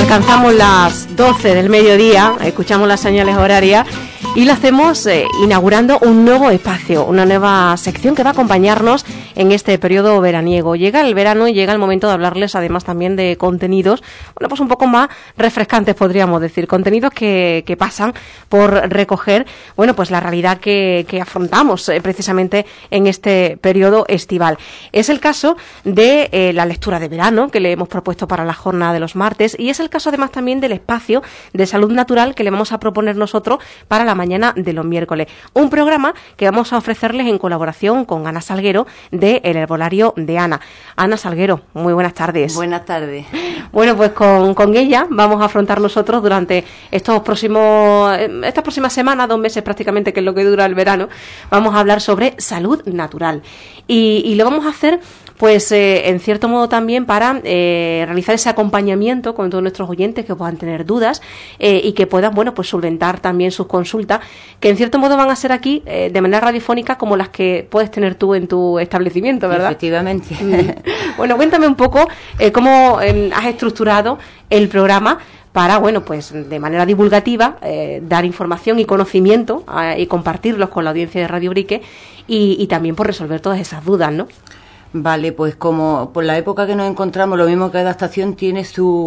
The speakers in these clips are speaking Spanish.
Alcanzamos las 12 del mediodía, escuchamos las señales horarias y lo hacemos inaugurando un nuevo espacio, una nueva sección que va a acompañarnos en este periodo veraniego. Llega el verano y llega el momento de hablarles además también de contenidos, bueno, pues un poco más refrescantes podríamos decir, contenidos que pasan por recoger, bueno, pues la realidad que afrontamos precisamente en este periodo estival. Es el caso de la lectura de verano que le hemos propuesto para la jornada de los martes y es el caso además también del espacio de salud natural que le vamos a proponer nosotros para la mañana de los miércoles. Un programa que vamos a ofrecerles en colaboración con Ana Salguero de El Herbolario de Ana. Ana Salguero, muy buenas tardes. Buenas tardes. Bueno, pues con ella vamos a afrontar nosotros durante estas próximas semanas, 2 meses prácticamente, que es lo que dura el verano, vamos a hablar sobre salud natural. Y lo vamos a hacer pues en cierto modo también para realizar ese acompañamiento con todos nuestros oyentes que puedan tener dudas y que puedan, bueno, pues solventar también sus consultas, que en cierto modo van a ser aquí de manera radiofónica como las que puedes tener tú en tu establecimiento, ¿verdad? Efectivamente. Bueno, cuéntame un poco cómo has estructurado el programa para, bueno, pues de manera divulgativa dar información y conocimiento y compartirlos con la audiencia de Radio Brique y también por resolver todas esas dudas, ¿no? Vale, pues como por la época que nos encontramos, lo mismo que cada estación tiene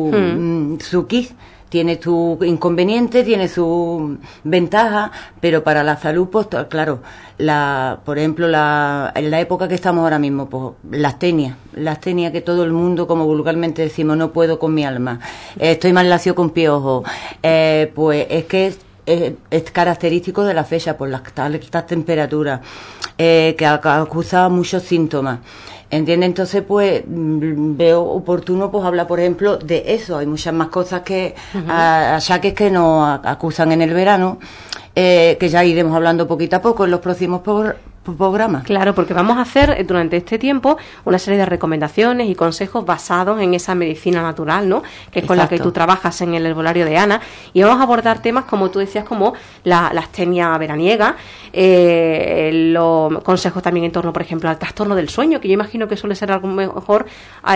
su kit, tiene su inconveniente, tiene su ventaja, pero para la salud, pues claro, por ejemplo, en la época que estamos ahora mismo, pues la astenia que todo el mundo, como vulgarmente decimos, no puedo con mi alma, estoy mal lacio con piojos, pues es que es característico de la fecha por las altas temperaturas que acusa muchos síntomas. ¿Entiendes? Entonces, pues, veo oportuno, pues, hablar, por ejemplo, de eso. Hay muchas más cosas achaques que nos acusan en el verano, que ya iremos hablando poquito a poco en los próximos programas. Claro, porque vamos a hacer durante este tiempo una serie de recomendaciones y consejos basados en esa medicina natural, ¿no? Que es con la que tú trabajas en el Herbolario de Ana, y vamos a abordar temas, como tú decías, como la astenia veraniega, los consejos también en torno, por ejemplo, al trastorno del sueño, que yo imagino que suele ser a lo mejor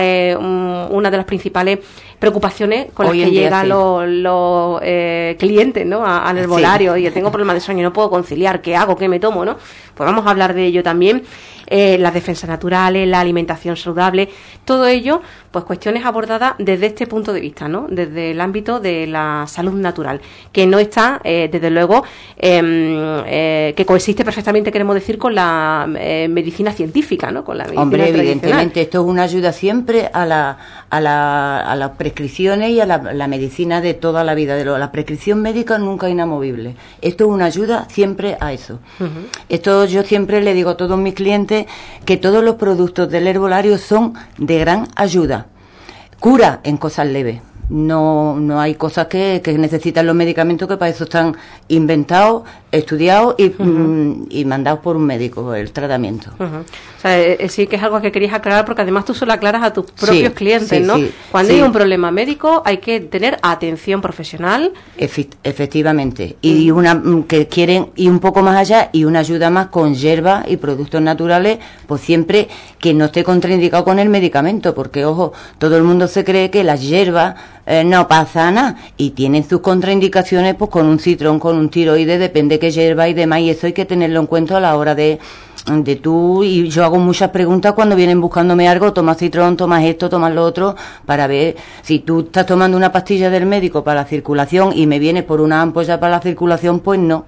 una de las principales preocupaciones con las que llegan los clientes, ¿no? Al herbolario. Sí. Y yo tengo problemas de sueño, no puedo conciliar, ¿qué hago? ¿Qué me tomo? ¿No? Pues vamos a hablar de ello también, las defensas naturales, la alimentación saludable, todo ello, pues cuestiones abordadas desde este punto de vista, ¿no? Desde el ámbito de la salud natural, que no está, desde luego, que coexiste perfectamente, queremos decir, con la medicina científica, ¿no? Con la medicina tradicional. Evidentemente, esto es una ayuda siempre a las prescripciones y a la medicina de toda la vida. La prescripción médica nunca inamovible. Esto es una ayuda siempre a eso. Esto yo siempre le digo a todos mis clientes que todos los productos del herbolario son de gran ayuda. Cura en cosas leves. No hay cosas que necesitan los medicamentos, que para eso están inventados, estudiados y mandados por un médico, el tratamiento. O sea, sí que es algo que querías aclarar, porque además tú solo aclaras a tus propios clientes, ¿no? Sí, Cuando hay un problema médico hay que tener atención profesional. Efectivamente. Y que quieren ir un poco más allá y una ayuda más con hierbas y productos naturales, pues siempre que no esté contraindicado con el medicamento, porque, ojo, todo el mundo se cree que las hierbas no pasa nada y tienen sus contraindicaciones, pues con un citrón, con un tiroides, depende qué hierba y demás, y eso hay que tenerlo en cuenta a la hora de tú, y yo hago muchas preguntas cuando vienen buscándome algo: tomas citrón, tomas esto, tomas lo otro, para ver si tú estás tomando una pastilla del médico para la circulación y me vienes por una ampolla para la circulación, pues no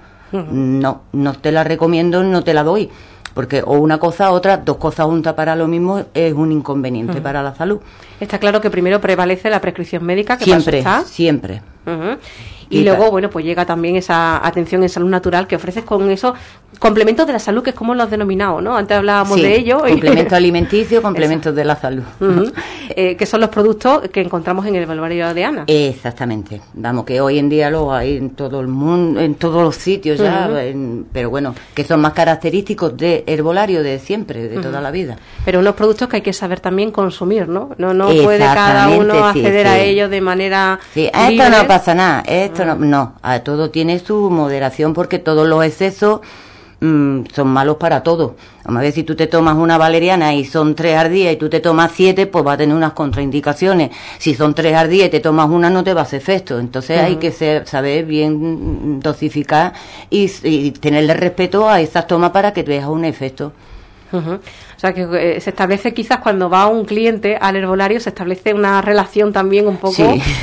te la recomiendo, no te la doy. Porque o una cosa u otra, 2 cosas juntas para lo mismo es un inconveniente para la salud. Está claro que primero prevalece la prescripción médica, que siempre. Y luego, bueno, pues llega también esa atención en salud natural que ofreces con esos complementos de la salud, que es como lo has denominado, ¿no? Antes hablábamos de ello. Complementos alimenticios, complementos de la salud. Que son los productos que encontramos en el Herbolario de Ana. Exactamente. Vamos, que hoy en día lo hay en todo el mundo, en todos los sitios ya, pero bueno, que son más característicos de herbolario de siempre, de toda la vida. Pero unos productos que hay que saber también consumir, ¿no? No puede cada uno acceder a ellos de manera libre. Esto no pasa nada, esto no, a todo tiene su moderación, porque todos los excesos son malos para todo. Vamos a ver, si tú te tomas una valeriana y son 3 al día y tú te tomas 7, pues va a tener unas contraindicaciones. Si son 3 al día y te tomas una, no te va a hacer efecto. Entonces hay que saber bien dosificar y tenerle respeto a esas tomas para que veas un efecto. O sea, que se establece quizás cuando va un cliente al herbolario, se establece una relación también un poco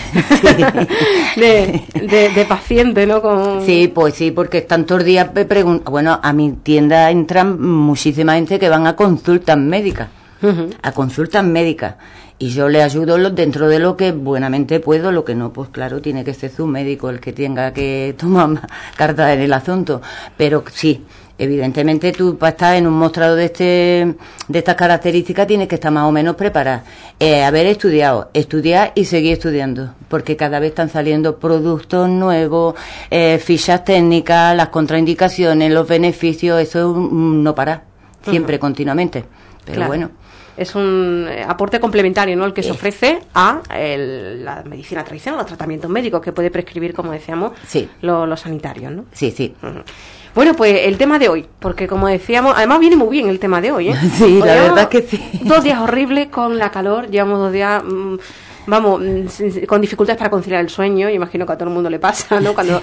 de paciente, ¿no? Sí, pues sí, porque están todos los días bueno, a mi tienda entran muchísima gente que van a consultas médicas, y yo le ayudo dentro de lo que buenamente puedo. Lo que no, pues claro, tiene que ser su médico el que tenga que tomar carta en el asunto, pero sí. Evidentemente tú, para estar en un mostrado de estas características, tienes que estar más o menos preparado, haber estudiar y seguir estudiando, porque cada vez están saliendo productos nuevos, fichas técnicas, las contraindicaciones, los beneficios. Eso es un no parar, siempre, continuamente, pero claro. Bueno, es un aporte complementario, ¿no?, el que se ofrece a la medicina tradicional, los tratamientos médicos que puede prescribir, como decíamos, los sanitarios, ¿no? Sí. Bueno, pues el tema de hoy, porque como decíamos, además viene muy bien el tema de hoy, ¿eh? Sí, la verdad que sí. 2 días horribles con la calor, llevamos 2 días, con dificultades para conciliar el sueño. Imagino que a todo el mundo le pasa, ¿no? Cuando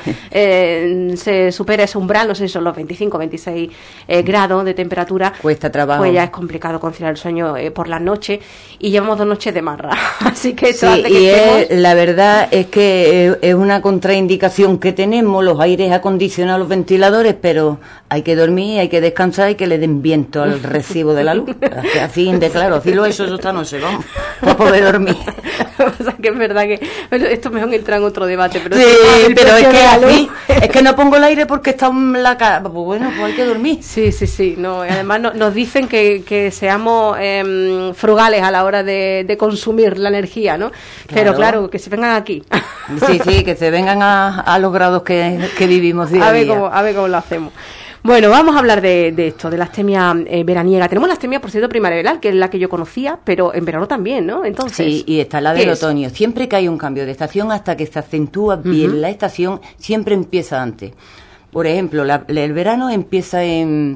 se supera ese umbral, no sé si son los 25, 26 grados de temperatura. Cuesta trabajo. Pues ya es complicado conciliar el sueño por la noche, y llevamos 2 noches de marra. Así que eso hace que la verdad es que es una contraindicación que tenemos, los aires acondicionados, los ventiladores, pero hay que dormir, hay que descansar y que le den viento al recibo de la luz. Así claro, así lo he hecho yo esta noche, vamos, para poder dormir. O sea, que es verdad que esto mejor entrar en otro debate, pero sí, pero es que no pongo el aire porque está en la cara. Pues bueno, pues hay que dormir. Sí, no, además nos dicen que seamos frugales a la hora de consumir la energía, ¿no? Pero claro, que se vengan aquí. Sí, que se vengan a los grados que vivimos día a día. A ver cómo lo hacemos. Bueno, vamos a hablar de esto, de la astemia veraniega. Tenemos la astemia, por cierto, primaveral, que es la que yo conocía, pero en verano también, ¿no? Entonces, sí, y está la del otoño. Siempre que hay un cambio de estación, hasta que se acentúa bien la estación, siempre empieza antes. Por ejemplo, el verano empieza el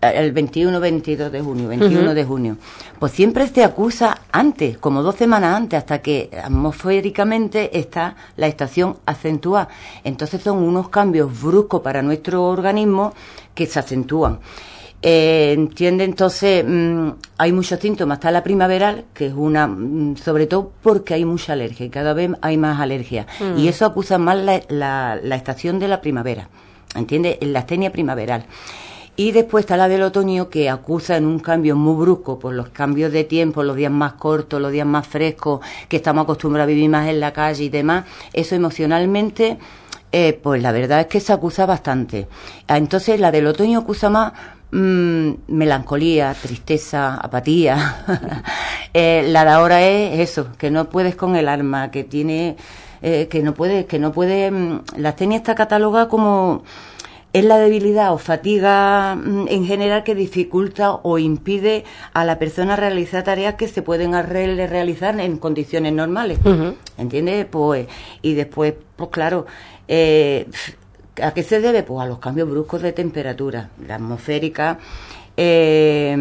21-22 de junio, 21 de junio. Pues siempre se acusa antes, como 2 semanas antes, hasta que atmosféricamente está la estación acentuada. Entonces son unos cambios bruscos para nuestro organismo que se acentúan. ¿Entiende? Entonces hay muchos síntomas. Está la primaveral, que es sobre todo porque hay mucha alergia y cada vez hay más alergia. Y eso acusa más la estación de la primavera. ¿Entiende? La astenia primaveral. Y después está la del otoño, que acusa en un cambio muy brusco por los cambios de tiempo, los días más cortos, los días más frescos, que estamos acostumbrados a vivir más en la calle y demás. Eso emocionalmente, pues la verdad es que se acusa bastante. Entonces la del otoño acusa más melancolía, tristeza, apatía. La de ahora es eso, que no puedes con el alma, que tiene, que no puede. La astenia está catalogada como es la debilidad o fatiga en general que dificulta o impide a la persona realizar tareas que se pueden realizar en condiciones normales. ¿Entiendes? Pues, y después, pues claro, ¿a qué se debe? Pues a los cambios bruscos de temperatura. La atmosférica se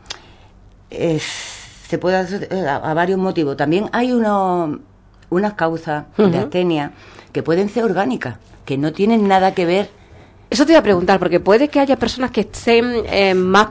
puede hacer a varios motivos. También hay unas causas de astenia que pueden ser orgánicas, que no tienen nada que ver. Eso te iba a preguntar, porque puede que haya personas que estén más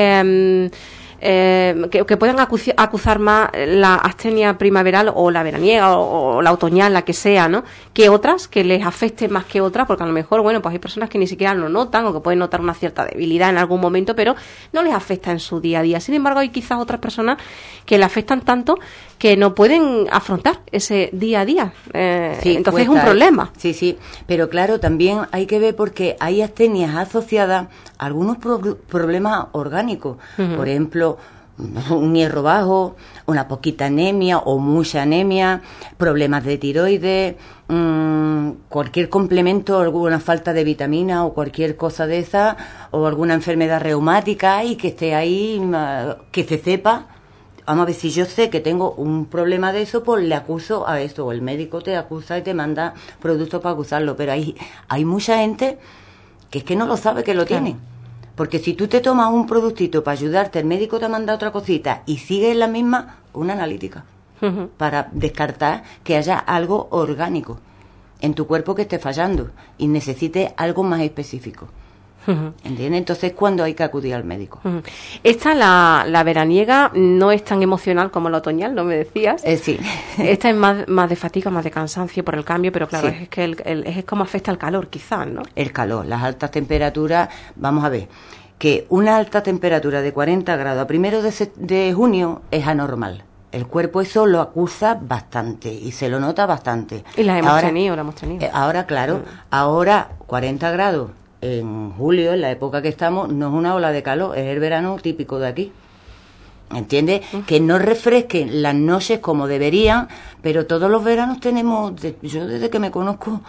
que puedan acusar más la astenia primaveral o la veraniega o la otoñal, la que sea, ¿no?, que otras, que les afecte más que otras, porque a lo mejor, bueno, pues hay personas que ni siquiera lo notan o que pueden notar una cierta debilidad en algún momento, pero no les afecta en su día a día. Sin embargo, hay quizás otras personas que le afectan tanto que no pueden afrontar ese día a día. Entonces es un problema. Sí, pero claro, también hay que ver porque hay astenias asociadas a algunos problemas orgánicos. Por ejemplo, un hierro bajo, una poquita anemia o mucha anemia, problemas de tiroides, cualquier complemento, alguna falta de vitamina o cualquier cosa de esa, o alguna enfermedad reumática y que esté ahí, que se sepa. Vamos a ver, si yo sé que tengo un problema de eso, pues le acuso a esto, o el médico te acusa y te manda productos para acusarlo, pero hay mucha gente que es que no lo sabe que lo tiene. Porque si tú te tomas un productito para ayudarte, el médico te ha mandado otra cosita y sigues la misma, una analítica. Para descartar que haya algo orgánico en tu cuerpo que esté fallando y necesite algo más específico. ¿Entiendes? Entonces, ¿cuándo hay que acudir al médico? Esta, la veraniega, no es tan emocional como la otoñal, ¿no me decías? Sí. Esta es más de fatiga, más de cansancio por el cambio, pero claro, Sí. es que es como afecta el calor, quizás, ¿no? El calor, las altas temperaturas, vamos a ver, que una alta temperatura de 40 grados a 1 de junio es anormal. El cuerpo eso lo acusa bastante y se lo nota bastante. Y la hemos Ahora, tenido. Ahora, claro, ahora 40 grados en julio, en la época que estamos, no es una ola de calor, es el verano típico de aquí. ¿Entiendes? Que no refresquen las noches como deberían, pero todos los veranos tenemos, yo desde que me conozco,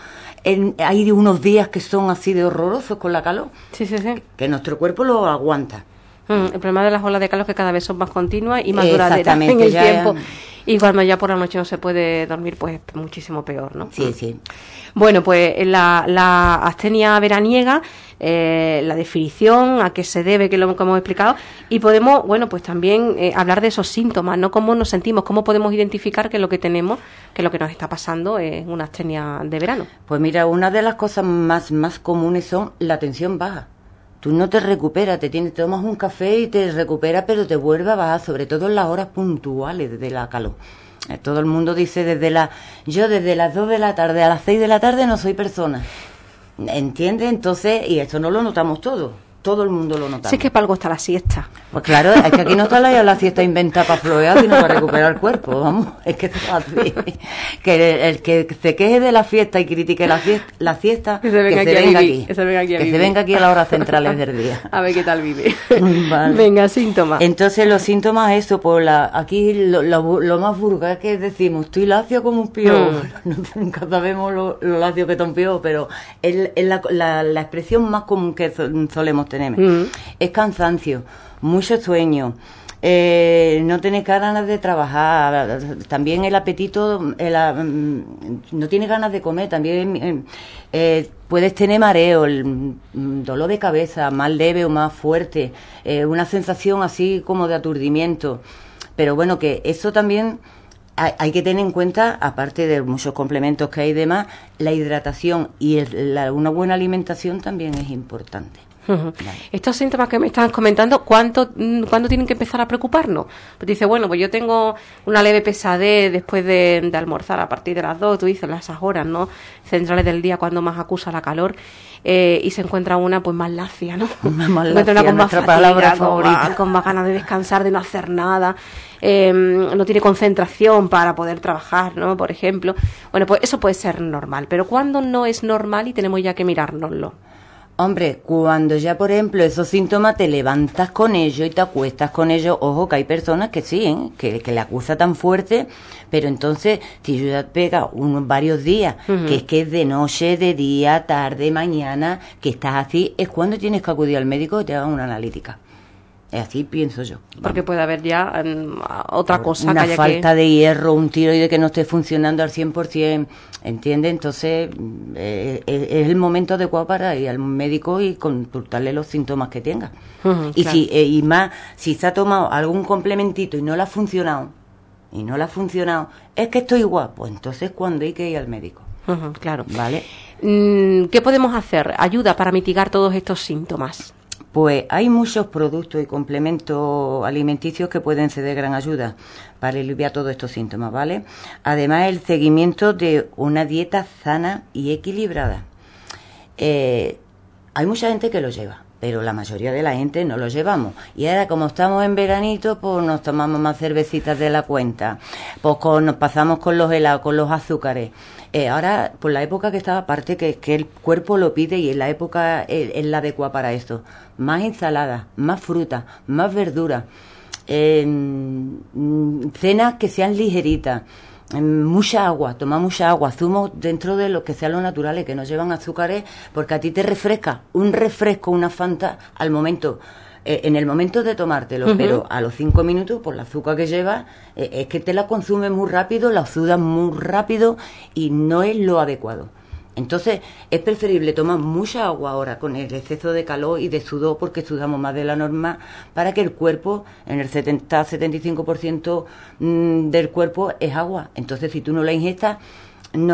hay unos días que son así de horrorosos con la calor, Sí. que nuestro cuerpo lo aguanta. El problema de las olas de calor es que cada vez son más continuas y más duraderas en el ya tiempo. Y cuando ya por la noche no se puede dormir, pues muchísimo peor, ¿no? Sí. Bueno, pues la astenia veraniega, la definición, a qué se debe, que lo hemos explicado, y podemos, bueno, pues también hablar de esos síntomas, ¿no? Cómo nos sentimos, cómo podemos identificar que lo que tenemos, que lo que nos está pasando es una astenia de verano. Pues mira, una de las cosas más comunes son la tensión baja. Tú no te recuperas, te tomas un café y te recuperas, pero te vuelve a bajar, sobre todo en las horas puntuales de la calor. Todo el mundo dice yo desde las 2 de la tarde a las 6 de la tarde no soy persona. ¿Entiendes? Entonces, y esto no lo notamos todo el mundo lo nota. Sí, es que para algo está la siesta. Pues claro, es que aquí no está la siesta inventada para florear, sino para recuperar el cuerpo, vamos, es que es así. Que el que se queje de la fiesta y critique la siesta, que se venga aquí. Que se venga aquí a las horas centrales del día. A ver qué tal vive. Vale. Venga, síntomas. Entonces los síntomas, eso, aquí lo más vulgar que decimos, estoy lacio como un pío. Nunca sabemos lo lacio que está un pío, pero es la expresión más común que solemos tener. Es cansancio, mucho sueño, no tienes ganas de trabajar, también el apetito, no tienes ganas de comer, también puedes tener mareo, dolor de cabeza, más leve o más fuerte, una sensación así como de aturdimiento, pero bueno, que eso también hay que tener en cuenta, aparte de muchos complementos que hay y demás, la hidratación y una buena alimentación también es importante. Vale. Estos síntomas que me estás comentando, ¿cuándo tienen que empezar a preocuparnos? Pues dice, bueno, pues yo tengo una leve pesadez después de almorzar a partir de las 2, tú dices, esas horas, ¿no? Centrales del día cuando más acusa la calor, y se encuentra una pues más lacia, ¿no? Más lacia, una con más fatiga, con más ganas de descansar, de no hacer nada, no tiene concentración para poder trabajar, ¿no? Por ejemplo. Bueno, pues eso puede ser normal, pero ¿cuándo no es normal y tenemos ya que mirárnoslo? Hombre, cuando ya, por ejemplo, esos síntomas te levantas con ellos y te acuestas con ellos, ojo, que hay personas que sí, que le acusa tan fuerte, pero entonces, si ya pega varios días, que es de noche, de día, tarde, mañana, que estás así, es cuando tienes que acudir al médico y te hagan una analítica. Así pienso yo. Porque puede haber ya otra cosa. Una falta de hierro, un tiroide que no esté funcionando al 100%, ¿entiendes? Entonces es el momento adecuado para ir al médico y consultarle los síntomas que tenga. Y claro. Y más, si se ha tomado algún complementito y no le ha funcionado, es que estoy igual, pues entonces ¿cuándo hay que ir al médico? Claro. ¿Vale? ¿Qué podemos hacer? Ayuda para mitigar todos estos síntomas. Pues hay muchos productos y complementos alimenticios que pueden ser de gran ayuda para aliviar todos estos síntomas, ¿vale? Además, el seguimiento de una dieta sana y equilibrada. Hay mucha gente que lo lleva, pero la mayoría de la gente no lo llevamos. Y ahora, como estamos en veranito, pues nos tomamos más cervecitas de la cuenta, pues nos pasamos con los helados, con los azúcares. Ahora, por la época que estaba, aparte que el cuerpo lo pide y en la época es la adecuada para esto. Más ensalada, más fruta, más verdura, cenas que sean ligeritas, mucha agua, toma mucha agua, zumos dentro de lo que sean los naturales, que no llevan azúcares, porque a ti te refresca un refresco, una Fanta, al momento, en el momento de tomártelo, pero a los 5 minutos, por el azúcar que lleva, es que te la consumes muy rápido, la sudas muy rápido y no es lo adecuado. Entonces, es preferible tomar mucha agua ahora con el exceso de calor y de sudor, porque sudamos más de la norma, para que el cuerpo, en el 70-75% del cuerpo es agua. Entonces, si tú no la ingestas, no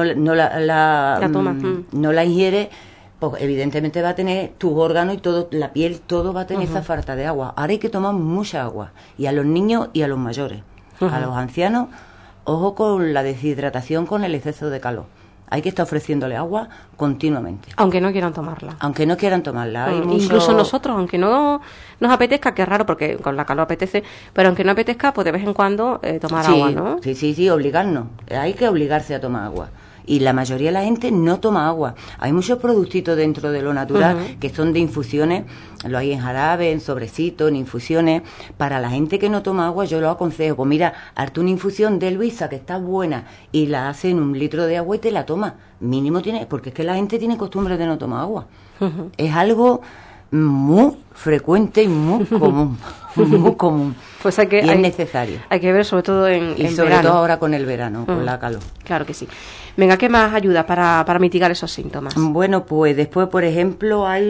la ingieres, pues evidentemente va a tener tus órganos y todo, la piel, todo va a tener esa falta de agua. Ahora hay que tomar mucha agua, y a los niños y a los mayores. A los ancianos, ojo con la deshidratación con el exceso de calor. Hay que estar ofreciéndole agua continuamente. Aunque no quieran tomarla. Aunque no quieran tomarla. Incluso nosotros, aunque no nos apetezca, que es raro porque con la calor apetece, pero aunque no apetezca, pues de vez en cuando tomar agua, ¿no? Sí, obligarnos. Hay que obligarse a tomar agua. Y la mayoría de la gente no toma agua. Hay muchos productitos dentro de lo natural que son de infusiones, lo hay en jarabe, en sobrecitos, en infusiones. Para la gente que no toma agua, yo lo aconsejo. Pues mira, hazte una infusión de Luisa, que está buena, y la hace en 1 litro de agua y te la toma. Mínimo tiene, porque es que la gente tiene costumbre de no tomar agua. Es algo muy frecuente y muy común. Muy común. Pues es necesario. Hay que ver sobre todo en sobre verano. todo ahora con el verano, con la calor. Claro que sí. Venga, ¿qué más ayuda para mitigar esos síntomas? Bueno, pues después, por ejemplo, hay...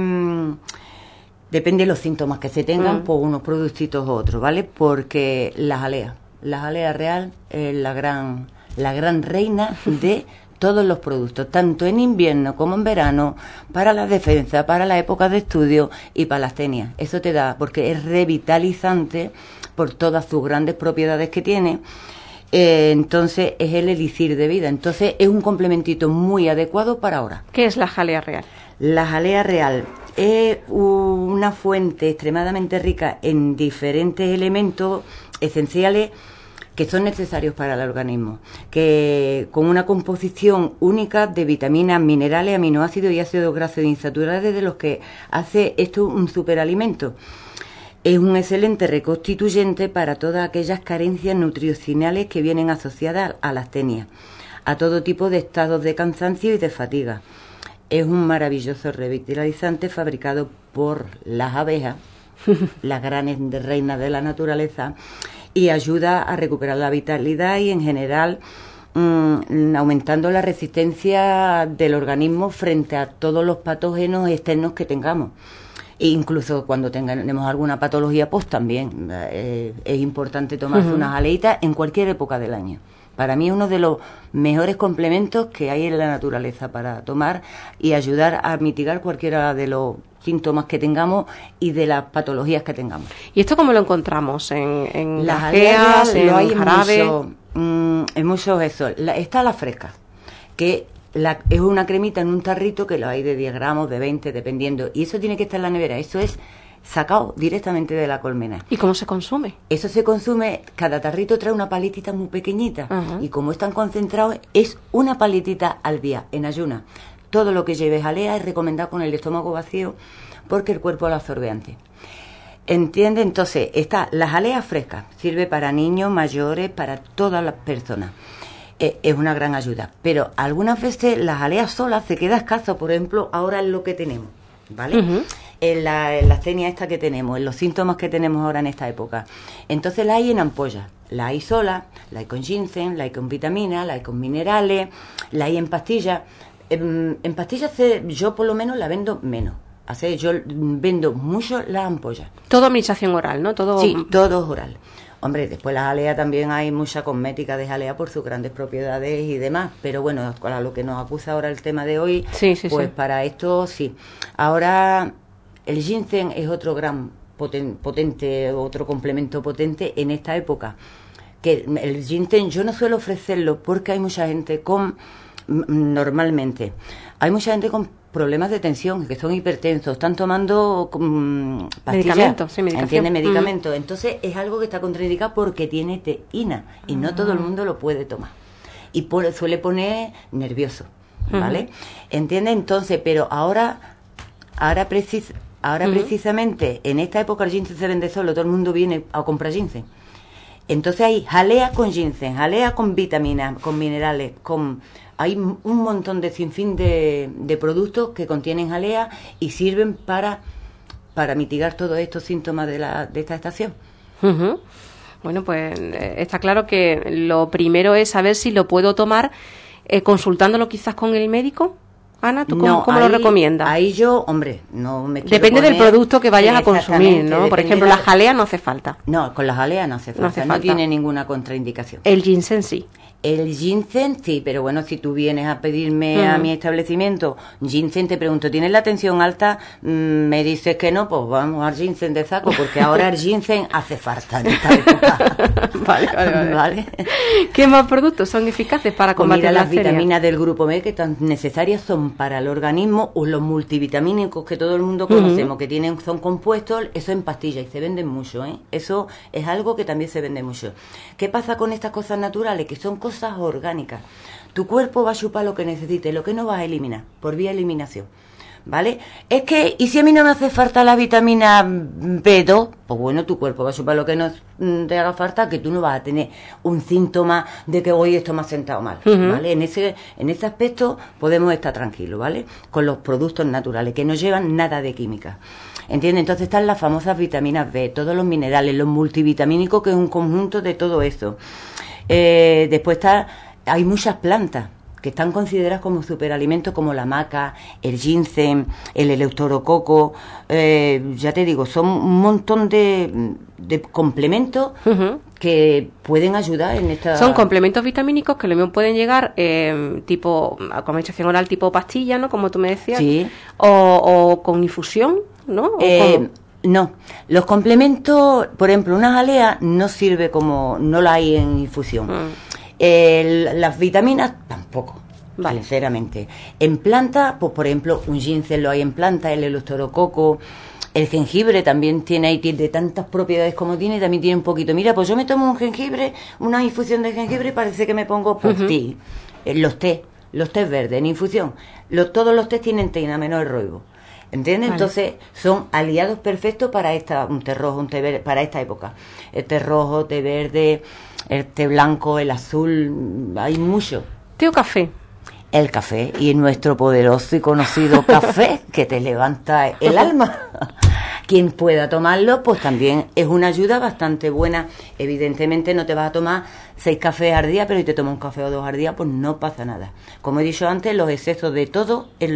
depende de los síntomas que se tengan, pues unos productitos u otros, ¿vale? Porque la jalea real es la gran reina de todos los productos, tanto en invierno como en verano, para la defensa, para la época de estudio y para la astenia. Eso te da, porque es revitalizante por todas sus grandes propiedades que tiene. Entonces es el elixir de vida. Entonces es un complementito muy adecuado para ahora. ¿Qué es la jalea real? La jalea real es una fuente extremadamente rica en diferentes elementos esenciales que son necesarios para el organismo, que con una composición única de vitaminas, minerales, aminoácidos y ácidos grasos insaturados, de los que hace esto un superalimento. Es un excelente reconstituyente para todas aquellas carencias nutricionales que vienen asociadas a la astenia, a todo tipo de estados de cansancio y de fatiga. Es un maravilloso revitalizante fabricado por las abejas, las grandes reinas de la naturaleza, y ayuda a recuperar la vitalidad y en general aumentando la resistencia del organismo frente a todos los patógenos externos que tengamos. E incluso cuando tenemos alguna patología, pues también es importante tomarse unas jaleitas en cualquier época del año. Para mí es uno de los mejores complementos que hay en la naturaleza para tomar y ayudar a mitigar cualquiera de los síntomas que tengamos y de las patologías que tengamos. ¿Y esto cómo lo encontramos? ¿En las jalea, lo hay en jarabe? En muchos eso. Está la fresca, que es una cremita en un tarrito que lo hay de 10 gramos, de 20, dependiendo. Y eso tiene que estar en la nevera. Eso es sacado directamente de la colmena. ¿Y cómo se consume? Eso se consume, cada tarrito trae una paletita muy pequeñita. Y como es tan concentrado, es una paletita al día, en ayuna. Todo lo que lleve jalea es recomendado con el estómago vacío porque el cuerpo lo absorbe antes. ¿Entiende? Entonces, está la jalea fresca, sirve para niños, mayores, para todas las personas. Es una gran ayuda. Pero algunas veces la jalea sola se queda escasa, por ejemplo, ahora en lo que tenemos, ¿vale? En la astenia esta que tenemos, en los síntomas que tenemos ahora en esta época. Entonces la hay en ampollas. La hay sola, la hay con ginseng, la hay con vitaminas, la hay con minerales, la hay en pastillas. En pastillas yo por lo menos la vendo menos. Yo vendo mucho las ampollas. Todo administración oral, ¿no? Todo... Sí, todo es oral. Hombre, después la jalea también hay mucha cosmética de jalea por sus grandes propiedades y demás. Pero bueno, a lo que nos acusa ahora el tema de hoy, pues para esto sí. Ahora, el ginseng es otro gran potente, otro complemento potente en esta época. Que el ginseng yo no suelo ofrecerlo porque hay mucha gente normalmente hay mucha gente con problemas de tensión, que son hipertensos, están tomando pastillas, medicamentos. Entonces es algo que está contraindicado porque tiene teína y no todo el mundo lo puede tomar. Y suele poner nervioso, ¿vale? ¿Entiendes? Entonces, pero ahora precisamente en esta época el ginseng se vende solo, todo el mundo viene a comprar ginseng. Entonces hay jalea con ginseng, jalea con vitaminas, con minerales, hay un montón de sinfín de productos que contienen jalea y sirven para mitigar todos estos síntomas de esta estación. Bueno, pues está claro que lo primero es saber si lo puedo tomar consultándolo quizás con el médico. Ana, ¿tú cómo lo recomiendas? Ahí yo, hombre, no me quiero Depende del producto que vayas a consumir, ¿no? Por ejemplo, la jalea no hace falta. No, con la jalea no hace falta, no tiene ninguna contraindicación. El ginseng sí. El ginseng sí, pero bueno, si tú vienes a pedirme a mi establecimiento ginseng, te pregunto, ¿tienes la tensión alta? Me dices que no, pues vamos al ginseng de saco, porque ahora el ginseng hace falta en esta época. Vale. ¿Qué más productos son eficaces para combatir las vitaminas del grupo B que tan necesarias son para el organismo, o los multivitamínicos que todo el mundo conocemos, que son compuestos, eso en pastillas y se venden mucho, ¿eh? Eso es algo que también se vende mucho. ¿Qué pasa con estas cosas naturales? Que son cosas orgánicas. Tu cuerpo va a chupar lo que necesite, lo que no vas a eliminar, por vía eliminación. ¿Vale? Es que, ¿y si a mí no me hace falta la vitamina B2? Pues bueno, tu cuerpo va a chupar lo que no te haga falta, que tú no vas a tener un síntoma de que hoy esto me ha sentado mal, ¿vale? En ese aspecto podemos estar tranquilos, ¿vale? Con los productos naturales, que no llevan nada de química. ¿Entiendes? Entonces están las famosas vitaminas B, todos los minerales, los multivitamínicos, que es un conjunto de todo eso. Después hay muchas plantas que están consideradas como superalimentos, como la maca, el ginseng, el eleuterococo, ya te digo, son un montón de complementos que pueden ayudar en esta... Son complementos vitamínicos que lo mismo pueden llegar tipo a administración oral, tipo pastilla, ¿no? Como tú me decías. Sí. O con infusión, ¿no? No, los complementos, por ejemplo, una jalea no sirve como, no la hay en infusión. Las vitaminas tampoco, vale, sinceramente. En planta, pues por ejemplo, un ginseng lo hay en planta, el eleuterococo, el jengibre también tiene tantas propiedades como tiene, también tiene un poquito. Mira, pues yo me tomo un jengibre, una infusión de jengibre y parece que me pongo sí, los tés verdes en infusión. Todos los tés tienen teína, menos el roibo. ¿Entiendes? Vale. Entonces son aliados perfectos para un té rojo, un té verde, para esta época. El té rojo, té verde, el té blanco, el azul, hay mucho. ¿Té o café? El café, y nuestro poderoso y conocido café que te levanta el alma. Quien pueda tomarlo, pues también es una ayuda bastante buena. Evidentemente no te vas a tomar 6 cafés al día, pero si te tomas un café o 2 al día, pues no pasa nada. Como he dicho antes, los excesos de todo es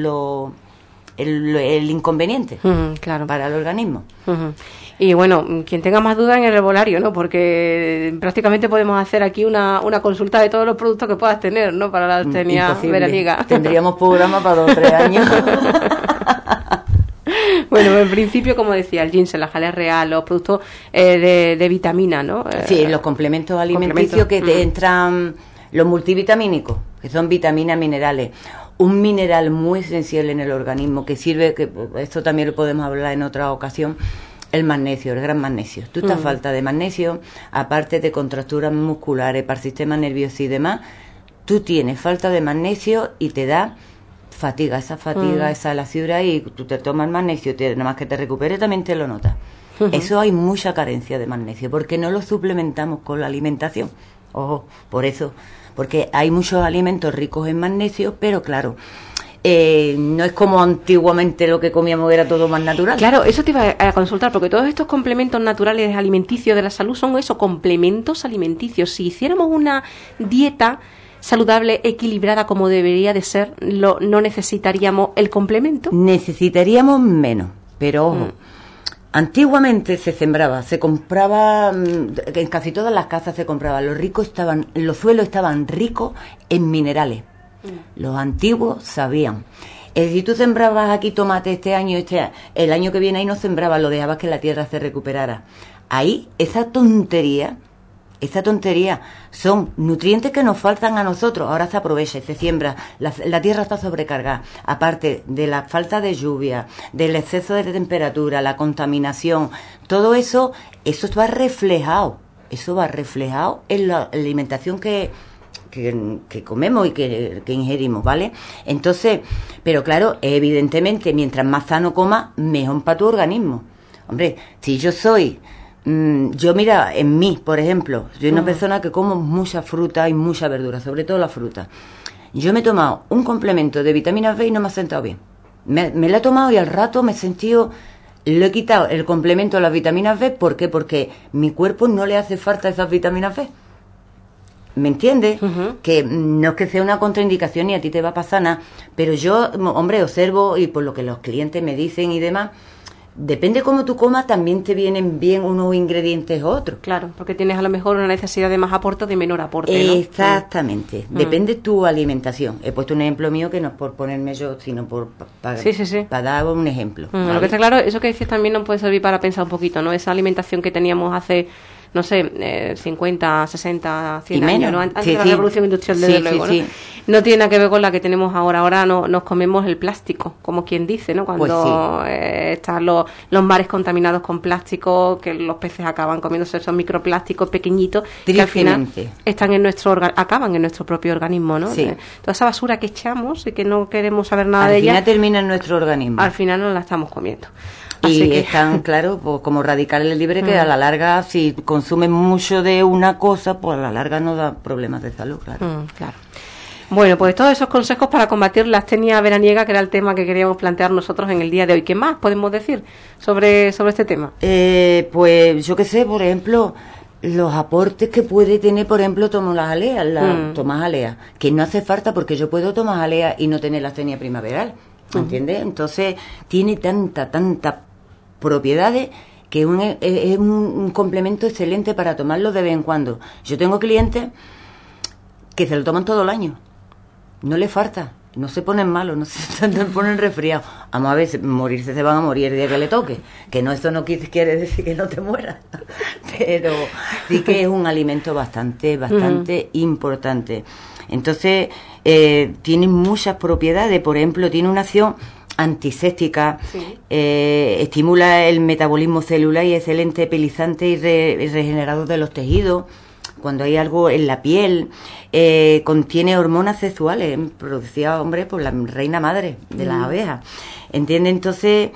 el inconveniente, claro, para el organismo. Y bueno, quien tenga más dudas en el herbolario, ¿no? Porque prácticamente podemos hacer aquí una consulta de todos los productos que puedas tener, ¿no? Para la astenia veraniega. Tendríamos programa para 2 o 3 años. Bueno, en principio, como decía, el ginseng, la jalea real, los productos de vitamina, ¿no? Sí, los complementos alimenticios que te entran, los multivitamínicos, que son vitaminas, minerales. Un mineral muy esencial en el organismo que sirve, que esto también lo podemos hablar en otra ocasión, el magnesio, el gran magnesio. Tú estás falta de magnesio, aparte de contracturas musculares para el sistema nervioso y demás, tú tienes falta de magnesio y te da fatiga, esa laciura, y tú te tomas el magnesio, nada más que te recupere también te lo notas. Eso hay mucha carencia de magnesio, porque no lo suplementamos con la alimentación. Ojo, por eso, porque hay muchos alimentos ricos en magnesio, pero claro, no es como antiguamente lo que comíamos, era todo más natural. Claro, eso te iba a consultar, porque todos estos complementos naturales alimenticios de la salud son eso, complementos alimenticios. Si hiciéramos una dieta saludable, equilibrada como debería de ser, no necesitaríamos el complemento. Necesitaríamos menos, pero ojo, antiguamente se sembraba, se compraba, en casi todas las casas se compraba, los suelos estaban ricos en minerales. Los antiguos sabían. Si tú sembrabas aquí tomate este año, el año que viene ahí no sembrabas, lo dejabas que la tierra se recuperara. Ahí, esa tontería son nutrientes que nos faltan a nosotros. Ahora se aprovecha y se siembra, la tierra está sobrecargada, aparte de la falta de lluvia, del exceso de temperatura, la contaminación, todo eso va reflejado en la alimentación que comemos y que ingerimos, ¿vale? Entonces, pero claro, evidentemente, mientras más sano comas, mejor para tu organismo. Hombre, si yo mira, en mí, por ejemplo, soy una persona que como mucha fruta y mucha verdura, sobre todo la fruta. Yo me he tomado un complemento de vitamina B y no me ha sentado bien. Me lo he tomado y al rato me he sentido... Lo he quitado, el complemento de las vitaminas B. ¿Por qué? Porque mi cuerpo no le hace falta esas vitaminas B. ¿Me entiendes? Que no es que sea una contraindicación ni a ti te va a pasar nada, pero yo, hombre, observo y por lo que los clientes me dicen y demás, depende cómo tú comas, también te vienen bien unos ingredientes u otros. Claro, porque tienes a lo mejor una necesidad de más aporte o de menor aporte, ¿no? Exactamente, depende tu alimentación. He puesto un ejemplo mío que no es por ponerme yo, sino para dar un ejemplo. ¿Vale? Lo que está claro, eso que dices también nos puede servir para pensar un poquito, ¿no? Esa alimentación que teníamos hace, no sé, 50, 60, 100 años, ¿no? Antes de la revolución industrial, desde luego, ¿no? No tiene nada que ver con la que tenemos ahora. Ahora no, nos comemos el plástico, como quien dice, ¿no? Cuando están los mares contaminados con plástico, que los peces acaban comiéndose esos microplásticos pequeñitos, que al final están en acaban en nuestro propio organismo, ¿no? Sí. Toda esa basura que echamos y que no queremos saber nada de ella, al final termina en nuestro organismo. Al final nos la estamos comiendo. Y es tan claro, pues, como radicales libres, que a la larga, si consumen mucho de una cosa, pues a la larga nos da problemas de salud, claro. Claro. Bueno, pues todos esos consejos para combatir la astenia veraniega, que era el tema que queríamos plantear nosotros en el día de hoy. ¿Qué más podemos decir sobre este tema? Pues yo qué sé, por ejemplo, los aportes que puede tener, por ejemplo, tomar las aleas, tomar aleas, que no hace falta porque yo puedo tomar aleas y no tener la astenia primaveral, ¿entiendes? Entonces, tiene tanta propiedades que es un complemento excelente para tomarlo de vez en cuando. Yo tengo clientes que se lo toman todo el año, no le falta, no se ponen malos, no se ponen resfriados. Vamos a ver, morirse se van a morir el día que le toque, que no, eso no quiere decir que no te mueras, pero sí que es un alimento bastante importante. Entonces tiene muchas propiedades. Por ejemplo, tiene una acción antiséptica, estimula el metabolismo celular y excelente epilizante y regenerador de los tejidos. Cuando hay algo en la piel, contiene hormonas sexuales producidas, hombre, por la reina madre de las abejas. ¿Entiendes? Entonces,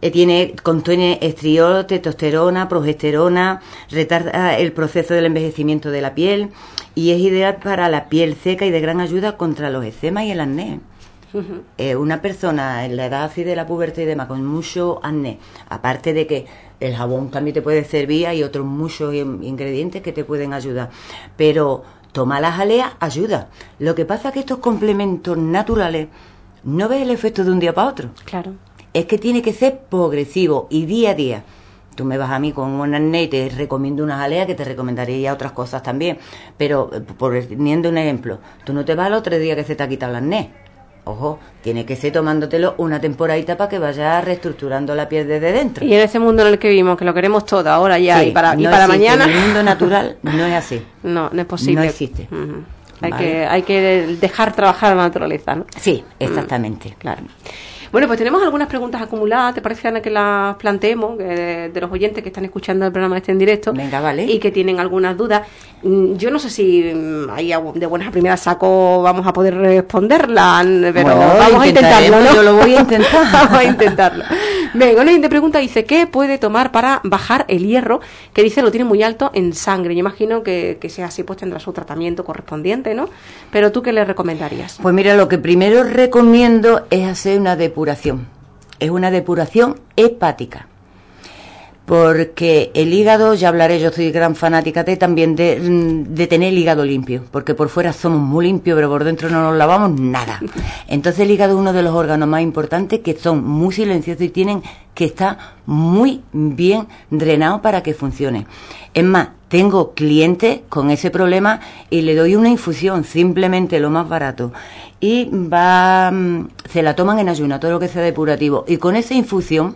contiene estriol, testosterona, progesterona, retarda el proceso del envejecimiento de la piel y es ideal para la piel seca y de gran ayuda contra los eczemas y el acné. Una persona en la edad así de la pubertad y demás con mucho acné, aparte de que el jabón también te puede servir, hay otros muchos ingredientes que te pueden ayudar, pero tomar las aleas ayuda. Lo que pasa es que estos complementos naturales no ves el efecto de un día para otro. Claro. Es que tiene que ser progresivo y día a día. Tú me vas a mí con un acné y te recomiendo unas aleas, que te recomendaría otras cosas también, pero poniendo un ejemplo, tú no te vas al otro día que se te ha quitado el acné. Ojo, tiene que ser tomándotelo una temporadita para que vaya reestructurando la piel desde dentro. Y en ese mundo en el que vivimos, que lo queremos todo ahora ya, y para mañana. En el mundo natural no es así. No es posible. No existe. Hay que dejar trabajar a la naturaleza, ¿no? Sí, exactamente. Claro. Bueno, pues tenemos algunas preguntas acumuladas. ¿Te parece, Ana, que las planteemos de los oyentes que están escuchando el programa en directo? Venga, vale. Y que tienen algunas dudas. Yo no sé si ahí de buenas a primeras saco vamos a poder responderla, pero bueno, vamos a intentarlo, ¿no? Yo lo voy a intentar. Vamos a intentarlo. Venga, una siguiente pregunta dice: ¿qué puede tomar para bajar el hierro? Que dice lo tiene muy alto en sangre. Yo imagino que sea así, pues tendrá su tratamiento correspondiente, ¿no? Pero ¿tú qué le recomendarías? Pues mira, lo que primero recomiendo es hacer una depuración. Es una depuración hepática. Porque el hígado, ya hablaré, yo soy gran fanática también de tener el hígado limpio, porque por fuera somos muy limpios, pero por dentro no nos lavamos nada. Entonces el hígado es uno de los órganos más importantes, que son muy silenciosos y tienen que estar muy bien drenados para que funcione. Es más, tengo clientes con ese problema y le doy una infusión, simplemente lo más barato, y se la toman en ayuno, todo lo que sea depurativo, y con esa infusión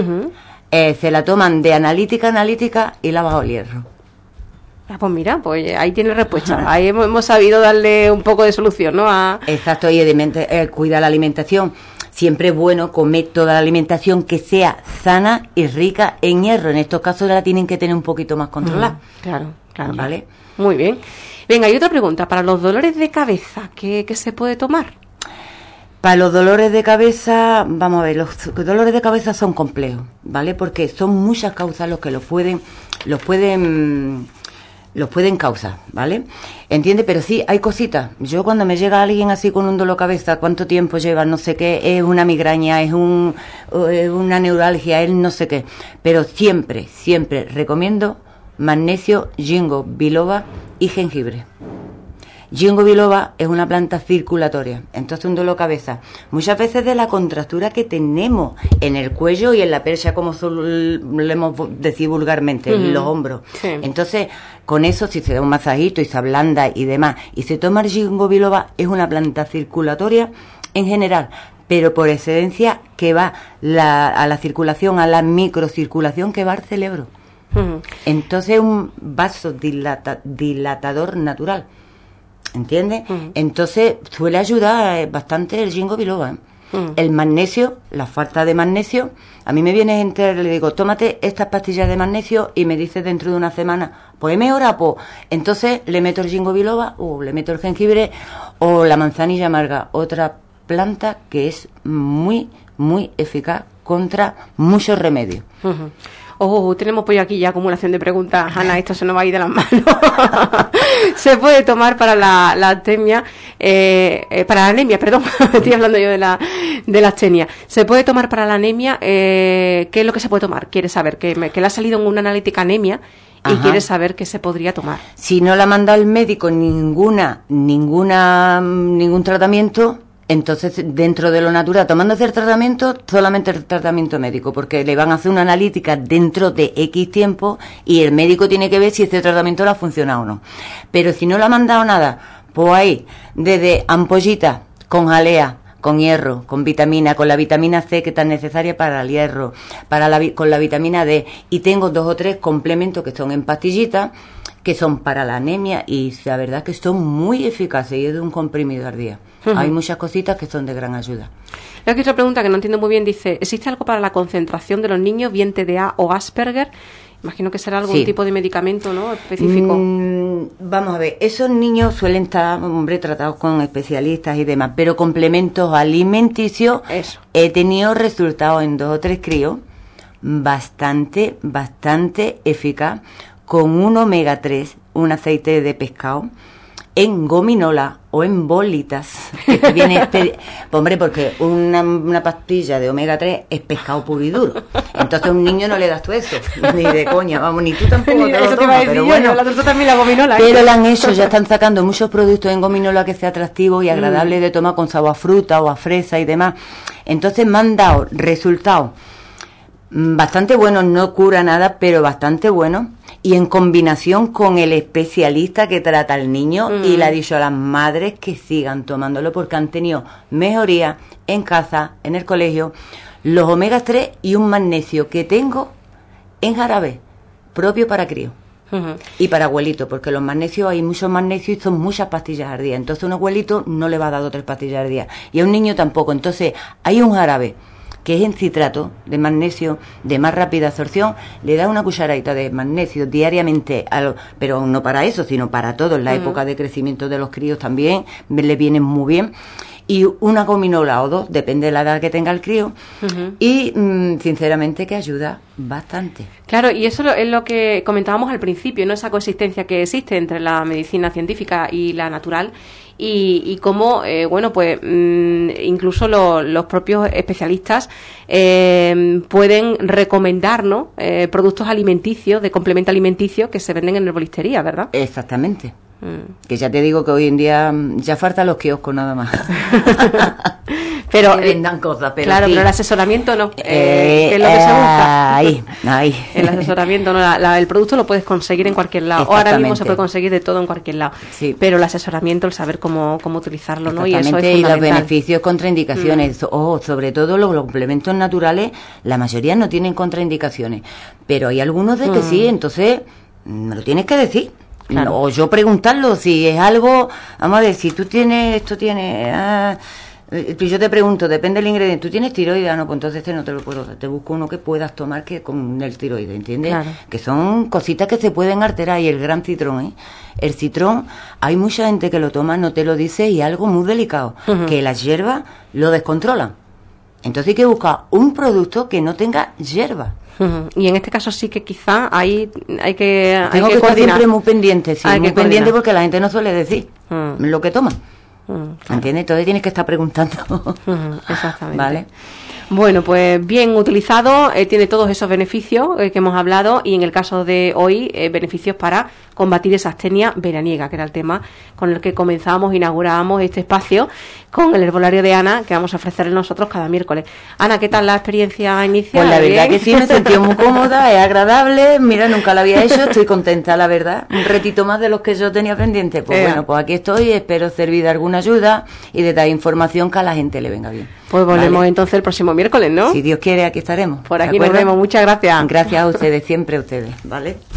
se la toman de analítica y la bajo el hierro. Pues mira, pues ahí tiene respuesta. Ahí hemos sabido darle un poco de solución, ¿no? Exacto, y cuida la alimentación. Siempre es bueno comer toda la alimentación que sea sana y rica en hierro. En estos casos la tienen que tener un poquito más controlada. Claro. ¿Vale? Muy bien. Venga, hay otra pregunta. Para los dolores de cabeza, ¿qué se puede tomar? Para los dolores de cabeza, vamos a ver, los dolores de cabeza son complejos, ¿vale? Porque son muchas causas los que los pueden causar, ¿vale? ¿Entiendes? Pero sí, hay cositas. Yo cuando me llega alguien así con un dolor de cabeza, ¿cuánto tiempo lleva? No sé qué, es una migraña, es una neuralgia, es no sé qué. Pero siempre recomiendo magnesio, ginkgo biloba y jengibre. Ginkgo biloba es una planta circulatoria, entonces un dolor de cabeza, muchas veces de la contractura que tenemos en el cuello y en la percha, como solemos decir vulgarmente, en los hombros. Sí. Entonces, con eso, si se da un masajito y se ablanda y demás, y se toma el Ginkgo biloba, es una planta circulatoria en general, pero por excedencia que va a la circulación, a la microcirculación que va al cerebro. Entonces, un vasodilatador natural. ¿Entiendes? Entonces suele ayudar bastante el Ginkgo biloba. El magnesio, la falta de magnesio, a mí me viene gente, le digo, tómate estas pastillas de magnesio, y me dice dentro de una semana, pues mejora, pues entonces le meto el Ginkgo biloba, o le meto el jengibre, o la manzanilla amarga, otra planta que es muy, muy eficaz contra muchos remedios. Tenemos pues aquí ya acumulación de preguntas, Ana, esto se nos va a ir de las manos. Se puede tomar para la astenia, para la anemia, perdón, estoy hablando yo de la astenia. Se puede tomar para la anemia, ¿qué es lo que se puede tomar? Quiere saber, que le ha salido en una analítica anemia y quiere saber qué se podría tomar. Si no le ha mandado el médico ningún tratamiento, entonces, dentro de lo natural, tomándose el tratamiento, solamente el tratamiento médico, porque le van a hacer una analítica dentro de X tiempo y el médico tiene que ver si este tratamiento le ha funcionado o no. Pero si no le ha mandado nada, pues ahí, desde ampollita, con jalea, con hierro, con vitamina, con la vitamina C que es tan necesaria para el hierro, con la vitamina D, y tengo 2 o 3 complementos que son en pastillitas, que son para la anemia, y la verdad que son muy eficaces, y es de un comprimido al día. Hay muchas cositas que son de gran ayuda. Aquí otra pregunta que no entiendo muy bien, dice, ¿existe algo para la concentración de los niños, bien TDA o Asperger? Imagino que será algún tipo de medicamento, ¿no?, específico. Vamos a ver, esos niños suelen estar, tratados con especialistas y demás, pero complementos alimenticios, eso. He tenido resultados en 2 o 3 críos bastante eficaz, con un omega 3, un aceite de pescado, en gominola o en bolitas. Porque una pastilla de omega 3 es pescado puro y duro. Entonces a un niño no le das tú eso, ni de coña, vamos, ni tú tampoco te lo tomas, pero bueno. También la gominola. Pero la han hecho, ya están sacando muchos productos en gominola que sea atractivo y agradable de tomar, con sabor a fruta o a fresa y demás. Entonces me han dado resultados bastante buenos, no cura nada, pero bastante buenos. Y en combinación con el especialista que trata al niño, y le ha dicho a las madres que sigan tomándolo porque han tenido mejoría en casa, en el colegio, los omega 3 y un magnesio que tengo en jarabe, propio para crío. Y para abuelito, porque los magnesios, hay muchos magnesios y son muchas pastillas al día. Entonces a un abuelito no le va a dar 2 o 3 pastillas al día. Y a un niño tampoco. Entonces hay un jarabe que es en citrato de magnesio de más rápida absorción, le da una cucharadita de magnesio diariamente, pero no para eso, sino para todo, en la época de crecimiento de los críos también, le viene muy bien, y una gominola o 2, depende de la edad que tenga el crío, y sinceramente que ayuda bastante. Claro, y eso es lo que comentábamos al principio, ¿no?, esa coexistencia que existe entre la medicina científica y la natural, y cómo, incluso los propios especialistas pueden recomendar, ¿no?, productos alimenticios, de complemento alimenticio que se venden en herbolistería, ¿verdad? Exactamente. Que ya te digo que hoy en día ya faltan los kioscos nada más. Pero que vendan cosas, pero claro, sí. Pero el asesoramiento no, que es lo que se busca. Ahí. El asesoramiento no, el producto lo puedes conseguir en cualquier lado. O ahora mismo se puede conseguir de todo en cualquier lado. Sí. Pero el asesoramiento, el saber cómo utilizarlo, ¿no? Y eso es fundamental. Y los beneficios, contraindicaciones, sobre todo los complementos naturales, la mayoría no tienen contraindicaciones, pero hay algunos de que sí, entonces me lo tienes que decir. Claro. O yo preguntarlo, si es algo, vamos a ver, si tú tienes, yo te pregunto, depende del ingrediente, ¿tú tienes tiroides? No, pues entonces este no te lo puedo dar, te busco uno que puedas tomar que con el tiroides, ¿entiendes? Claro. Que son cositas que se pueden alterar, y el gran citrón, el citrón, hay mucha gente que lo toma, no te lo dice, y algo muy delicado, que las hierbas lo descontrolan. Entonces hay que buscar un producto que no tenga hierba. Y en este caso sí que quizá hay que Tengo que estar siempre muy pendiente, pendiente porque la gente no suele decir lo que toma. ¿Entiendes? Entonces tienes que estar preguntando. Exactamente. ¿Vale? Bueno, pues bien utilizado, tiene todos esos beneficios que hemos hablado y en el caso de hoy, beneficios para combatir esa astenia veraniega, que era el tema con el que inauguramos este espacio con el herbolario de Ana, que vamos a ofrecerle nosotros cada miércoles. Ana, ¿qué tal la experiencia inicial? Pues la verdad que sí, me sentí muy cómoda, es agradable, mira, nunca la había hecho, estoy contenta, la verdad. Un retito más de los que yo tenía pendiente. Pues bueno, pues aquí estoy, espero servir de alguna ayuda y de dar información que a la gente le venga bien. Pues volvemos entonces el próximo miércoles, ¿no? Si Dios quiere, aquí estaremos. Por aquí nos vemos, muchas gracias. Gracias a ustedes, siempre a ustedes, ¿vale?